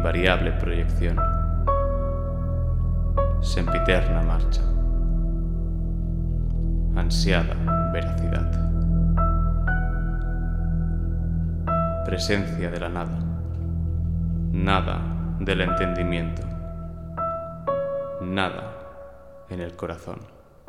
invariable proyección, sempiterna marcha, ansiada veracidad, presencia de la nada, nada del entendimiento, nada en el corazón.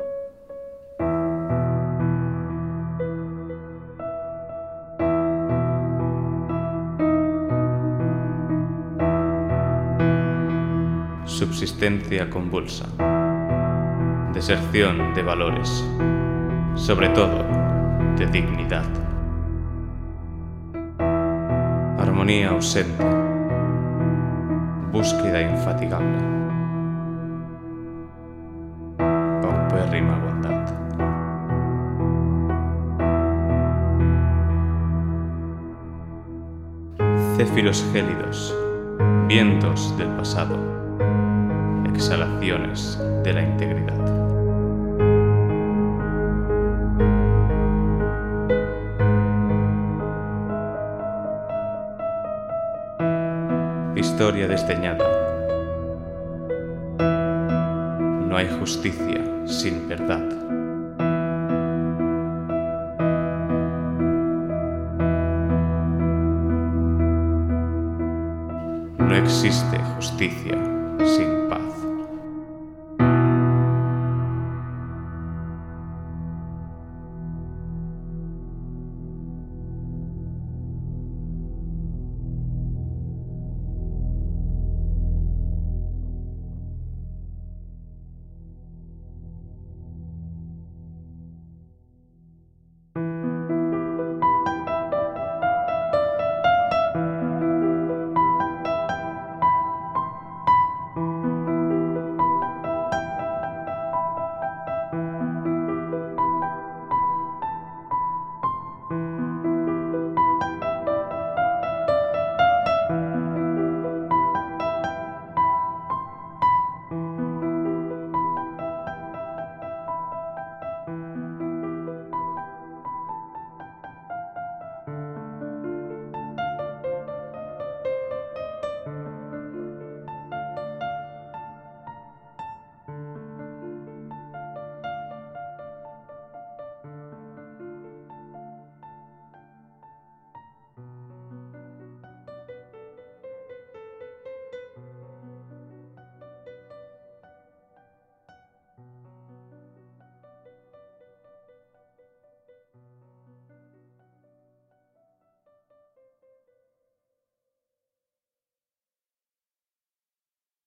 Subsistencia convulsa, deserción de valores, sobre todo de dignidad. Armonía ausente, búsqueda infatigable, paupérrima bondad. Céfiros gélidos, vientos del pasado, exhalaciones de la integridad. Historia desdeñada. No hay justicia sin verdad. No existe justicia sin paz.